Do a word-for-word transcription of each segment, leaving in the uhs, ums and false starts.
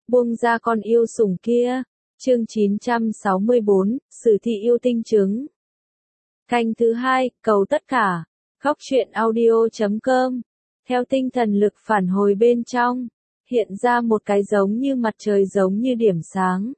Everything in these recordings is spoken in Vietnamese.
buông ra con yêu sủng kia. Chương chín trăm sáu mươi bốn, Sử thị yêu tinh trứng. Canh thứ hai, cầu tất cả. Góc truyện audio chấm com. Theo tinh thần lực phản hồi bên trong, hiện ra một cái giống như mặt trời giống như điểm sáng.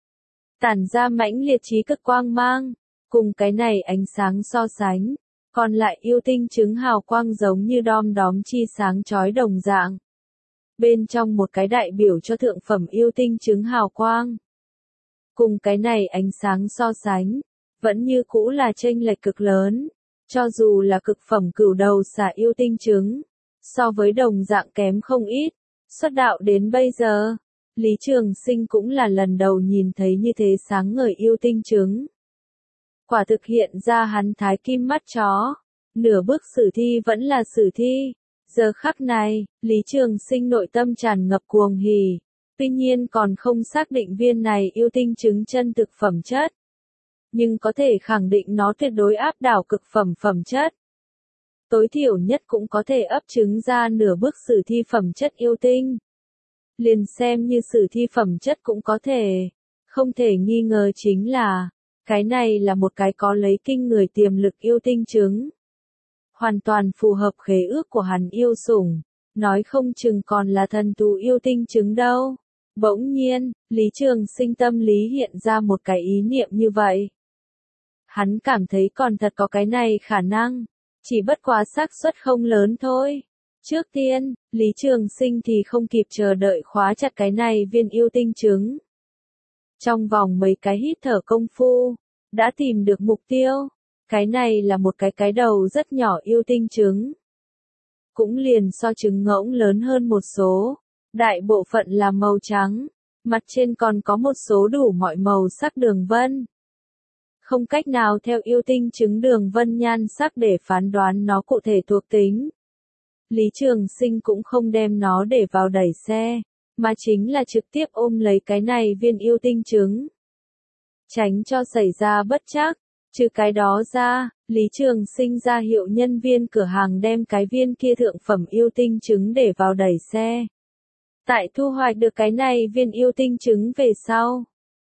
Tản ra mãnh liệt trí cực quang mang, cùng cái này ánh sáng so sánh, còn lại yêu tinh trứng hào quang giống như đom đóm chi sáng chói đồng dạng. Bên trong một cái đại biểu cho thượng phẩm yêu tinh trứng hào quang. Cùng cái này ánh sáng so sánh, vẫn như cũ là chênh lệch cực lớn, cho dù là cực phẩm cửu đầu xà yêu tinh trứng, so với đồng dạng kém không ít. Xuất đạo đến bây giờ, Lý Trường Sinh cũng là lần đầu nhìn thấy như thế sáng ngời yêu tinh trứng. Quả thực hiện ra hắn thái kim mắt chó, nửa bước sử thi vẫn là sử thi. Giờ khắc này, Lý Trường Sinh nội tâm tràn ngập cuồng hỉ, tuy nhiên còn không xác định viên này yêu tinh trứng chân thực phẩm chất. Nhưng có thể khẳng định nó tuyệt đối áp đảo cực phẩm phẩm chất. Tối thiểu nhất cũng có thể ấp trứng ra nửa bước sử thi phẩm chất yêu tinh. Liền xem như sử thi phẩm chất cũng có thể. Không thể nghi ngờ chính là, cái này là một cái có lấy kinh người tiềm lực yêu tinh trứng. Hoàn toàn phù hợp khế ước của hắn yêu sủng, nói không chừng còn là thần thú yêu tinh trứng đâu. Bỗng nhiên, Lý Trường Sinh tâm lý hiện ra một cái ý niệm như vậy. Hắn cảm thấy còn thật có cái này khả năng, chỉ bất quá xác suất không lớn thôi. Trước tiên, Lý Trường Sinh thì không kịp chờ đợi khóa chặt cái này viên yêu tinh trứng. Trong vòng mấy cái hít thở công phu, đã tìm được mục tiêu. Cái này là một cái cái đầu rất nhỏ yêu tinh trứng. Cũng liền so trứng ngỗng lớn hơn một số. Đại bộ phận là màu trắng, mặt trên còn có một số đủ mọi màu sắc đường vân. Không cách nào theo yêu tinh trứng đường vân nhan sắc để phán đoán nó cụ thể thuộc tính. Lý Trường Sinh cũng không đem nó để vào đẩy xe, mà chính là trực tiếp ôm lấy cái này viên yêu tinh trứng. Tránh cho xảy ra bất trắc, trừ cái đó ra, Lý Trường Sinh ra hiệu nhân viên cửa hàng đem cái viên kia thượng phẩm yêu tinh trứng để vào đẩy xe. Tại thu hoạch được cái này viên yêu tinh trứng về sau,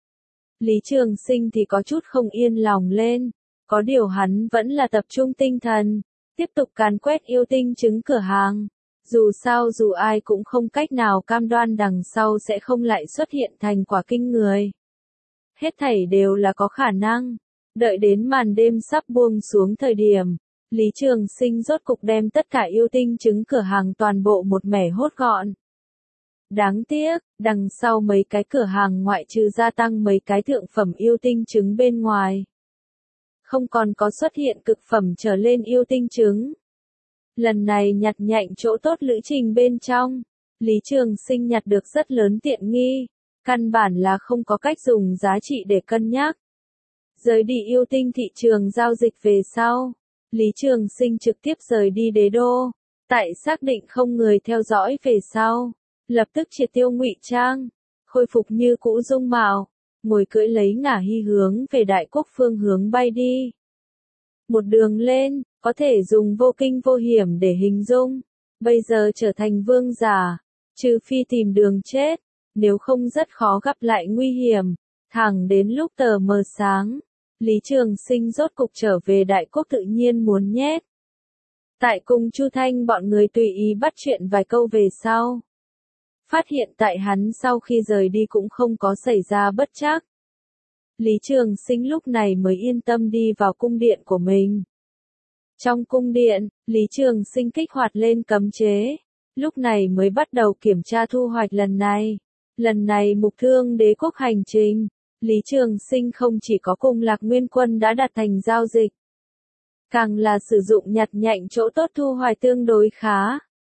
Lý Trường Sinh thì có chút không yên lòng lên, có điều hắn vẫn là tập trung tinh thần, tiếp tục càn quét yêu tinh trứng cửa hàng. Dù sao dù ai cũng không cách nào cam đoan đằng sau sẽ không lại xuất hiện thành quả kinh người. Hết thảy đều là có khả năng. Đợi đến màn đêm sắp buông xuống thời điểm, Lý Trường Sinh rốt cục đem tất cả yêu tinh trứng cửa hàng toàn bộ một mẻ hốt gọn. Đáng tiếc, đằng sau mấy cái cửa hàng ngoại trừ gia tăng mấy cái thượng phẩm yêu tinh trứng bên ngoài, không còn có xuất hiện cực phẩm trở lên yêu tinh trứng. Lần này nhặt nhạnh chỗ tốt lữ trình bên trong, Lý Trường Sinh nhặt được rất lớn tiện nghi, căn bản là không có cách dùng giá trị để cân nhắc. Rời đi yêu tinh thị trường giao dịch về sau, Lý Trường Sinh trực tiếp rời đi đế đô, tại xác định không người theo dõi về sau, lập tức triệt tiêu ngụy trang, khôi phục như cũ dung mạo, ngồi cưỡi lấy ngả hy hướng về đại quốc phương hướng bay đi. Một đường lên, có thể dùng vô kinh vô hiểm để hình dung, bây giờ trở thành vương giả, trừ phi tìm đường chết, nếu không rất khó gặp lại nguy hiểm. Thẳng đến lúc tờ mờ sáng, Lý Trường Sinh rốt cục trở về đại quốc tự nhiên muốn nhét. Tại cùng Chu Thanh bọn người tùy ý bắt chuyện vài câu về sau, phát hiện tại hắn sau khi rời đi cũng không có xảy ra bất trắc. Lý Trường Sinh lúc này mới yên tâm đi vào cung điện của mình. Trong cung điện, Lý Trường Sinh kích hoạt lên cấm chế, lúc này mới bắt đầu kiểm tra thu hoạch lần này. Lần này mục thương đế quốc hành trình, Lý Trường Sinh không chỉ có cùng Lạc Nguyên Quân đã đặt thành giao dịch, càng là sử dụng nhặt nhạnh chỗ tốt thu hoạch tương đối khá.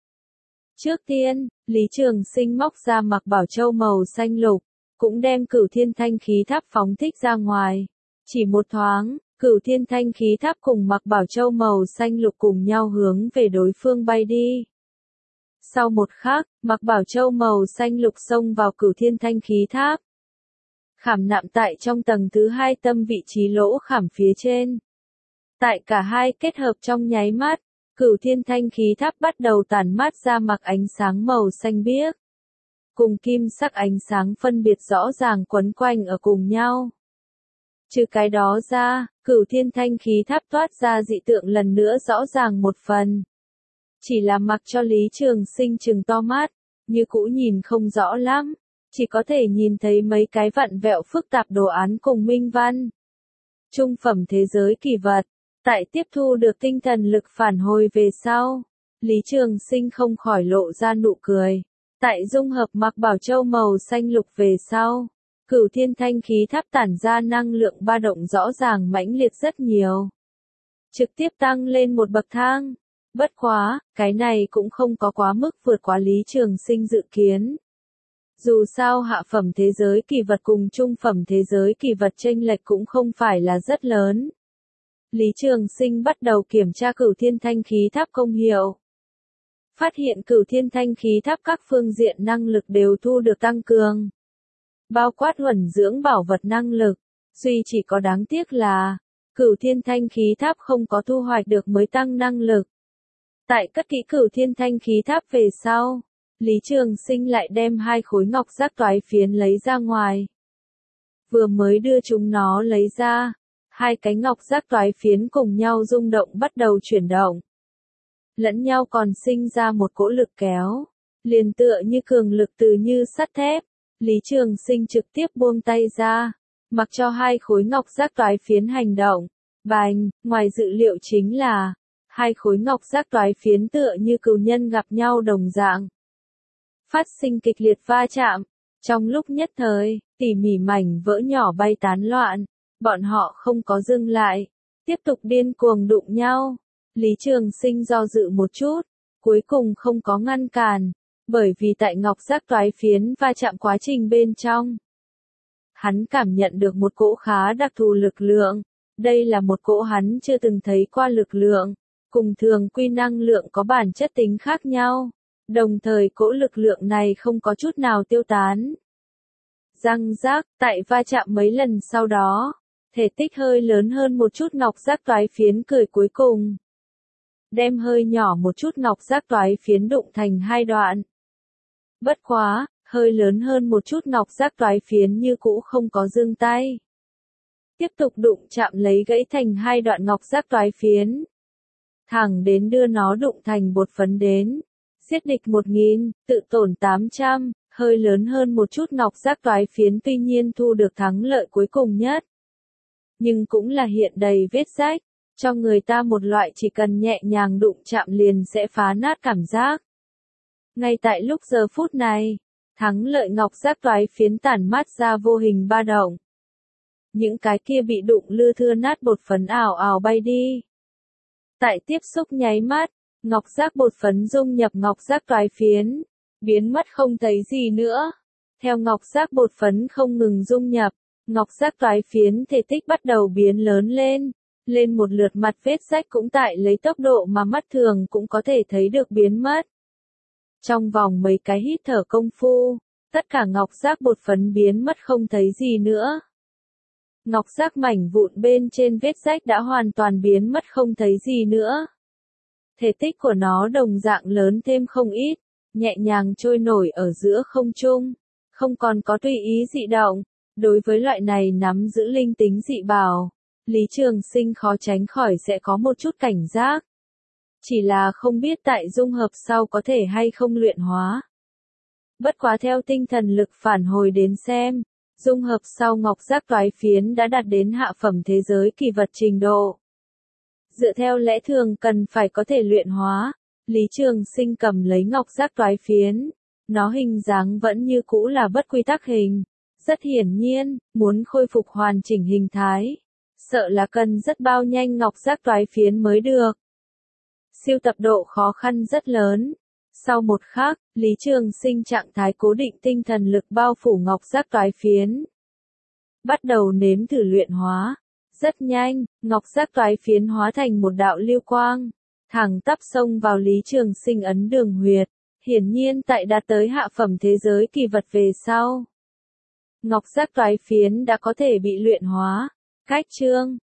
Trước tiên, Lý Trường Sinh móc ra Mặc Bảo Châu màu xanh lục, cũng đem Cửu Thiên Thanh Khí Tháp phóng thích ra ngoài. Chỉ một thoáng, Cửu Thiên Thanh Khí Tháp cùng Mặc Bảo Châu màu xanh lục cùng nhau hướng về đối phương bay đi. Sau một khắc, Mặc Bảo Châu màu xanh lục xông vào Cửu Thiên Thanh Khí Tháp, khảm nạm tại trong tầng thứ hai tâm vị trí lỗ khảm phía trên. Tại cả hai kết hợp trong nháy mắt, Cửu Thiên Thanh Khí Tháp bắt đầu tản mát ra mặc ánh sáng màu xanh biếc. cùng kim sắc ánh sáng phân biệt rõ ràng quấn quanh ở cùng nhau. Trừ cái đó ra, Cửu Thiên Thanh Khí Tháp toát ra dị tượng lần nữa rõ ràng một phần. Chỉ là mặc cho Lý Trường Sinh trừng to mắt, như cũ nhìn không rõ lắm, chỉ có thể nhìn thấy mấy cái vặn vẹo phức tạp đồ án cùng minh văn. Trung phẩm thế giới kỳ vật, tại tiếp thu được tinh thần lực phản hồi về sau, Lý Trường Sinh không khỏi lộ ra nụ cười. Tại dung hợp mặc bảo châu màu xanh lục về sau, Cửu Thiên Thanh Khí Tháp tản ra năng lượng ba động rõ ràng mãnh liệt rất nhiều. Trực tiếp tăng lên một bậc thang. Bất quá, cái này cũng không có quá mức vượt quá Lý Trường Sinh dự kiến. Dù sao hạ phẩm thế giới kỳ vật cùng trung phẩm thế giới kỳ vật chênh lệch cũng không phải là rất lớn. Lý Trường Sinh bắt đầu kiểm tra Cửu Thiên Thanh Khí Tháp công hiệu. Phát hiện Cửu Thiên Thanh Khí Tháp các phương diện năng lực đều thu được tăng cường. Bao quát huẩn dưỡng bảo vật năng lực, duy chỉ có đáng tiếc là, Cửu Thiên Thanh Khí Tháp không có thu hoạch được mới tăng năng lực. Tại cất kỹ Cửu Thiên Thanh Khí Tháp về sau, Lý Trường Sinh lại đem hai khối ngọc giác toái phiến lấy ra ngoài. Vừa mới đưa chúng nó lấy ra, hai cái ngọc giác toái phiến cùng nhau rung động bắt đầu chuyển động. Lẫn nhau còn sinh ra một cỗ lực kéo, liền tựa như cường lực từ như sắt thép. Lý Trường Sinh trực tiếp buông tay ra, mặc cho hai khối ngọc giác toái phiến hành động. Bành, ngoài dự liệu chính là, hai khối ngọc giác toái phiến tựa như cừu nhân gặp nhau đồng dạng. Phát sinh kịch liệt va chạm, trong lúc nhất thời, tỉ mỉ mảnh vỡ nhỏ bay tán loạn, bọn họ không có dừng lại, tiếp tục điên cuồng đụng nhau. Lý Trường Sinh do dự một chút, cuối cùng không có ngăn cản, bởi vì tại ngọc giác toái phiến va chạm quá trình bên trong. Hắn cảm nhận được một cỗ khá đặc thù lực lượng, đây là một cỗ hắn chưa từng thấy qua lực lượng, cùng thường quy năng lượng có bản chất tính khác nhau, đồng thời cỗ lực lượng này không có chút nào tiêu tán. Răng rác, tại va chạm mấy lần sau đó, thể tích hơi lớn hơn một chút ngọc giác toái phiến cười cuối cùng. Đem hơi nhỏ một chút ngọc giác toái phiến đụng thành hai đoạn. Bất quá, hơi lớn hơn một chút ngọc giác toái phiến như cũ không có dừng tay. Tiếp tục đụng chạm lấy gãy thành hai đoạn ngọc giác toái phiến. Thẳng đến đưa nó đụng thành bột phấn đến. Giết địch một nghìn, tự tổn tám trăm, hơi lớn hơn một chút ngọc giác toái phiến tuy nhiên thu được thắng lợi cuối cùng nhất. Nhưng cũng là hiện đầy vết rách, cho người ta một loại chỉ cần nhẹ nhàng đụng chạm liền sẽ phá nát cảm giác. Ngay tại lúc giờ phút này, thắng lợi ngọc giác toái phiến tản mát ra vô hình ba động. Những cái kia bị đụng lưa thưa nát bột phấn ảo ảo bay đi. Tại tiếp xúc nháy mắt, ngọc giác bột phấn dung nhập ngọc giác toái phiến, biến mất không thấy gì nữa. Theo ngọc giác bột phấn không ngừng dung nhập, ngọc giác toái phiến thể tích bắt đầu biến lớn lên, lên một lượt mặt vết rách cũng tại lấy tốc độ mà mắt thường cũng có thể thấy được biến mất. Trong vòng mấy cái hít thở công phu, tất cả ngọc giác bột phấn biến mất không thấy gì nữa. Ngọc giác mảnh vụn bên trên vết rách đã hoàn toàn biến mất không thấy gì nữa. Thể tích của nó đồng dạng lớn thêm không ít, nhẹ nhàng trôi nổi ở giữa không trung, không còn có tùy ý dị động. Đối với loại này nắm giữ linh tính dị bảo, Lý Trường Sinh khó tránh khỏi sẽ có một chút cảnh giác. Chỉ là không biết tại dung hợp sau có thể hay không luyện hóa. Bất quá theo tinh thần lực phản hồi đến xem, dung hợp sau ngọc giác toái phiến đã đạt đến hạ phẩm thế giới kỳ vật trình độ. Dựa theo lẽ thường cần phải có thể luyện hóa, Lý Trường Sinh cầm lấy ngọc giác toái phiến, nó hình dáng vẫn như cũ là bất quy tắc hình. Rất hiển nhiên, muốn khôi phục hoàn chỉnh hình thái, sợ là cần rất bao nhanh ngọc giác toái phiến mới được. Siêu tập độ khó khăn rất lớn. Sau một khắc, Lý Trường Sinh trạng thái cố định tinh thần lực bao phủ ngọc giác toái phiến. Bắt đầu nếm thử luyện hóa. Rất nhanh, ngọc giác toái phiến hóa thành một đạo lưu quang, thẳng tắp xông vào Lý Trường Sinh ấn đường huyệt. Hiển nhiên tại đạt tới hạ phẩm thế giới kỳ vật về sau, ngọc giác toái phiến đã có thể bị luyện hóa. Cách chương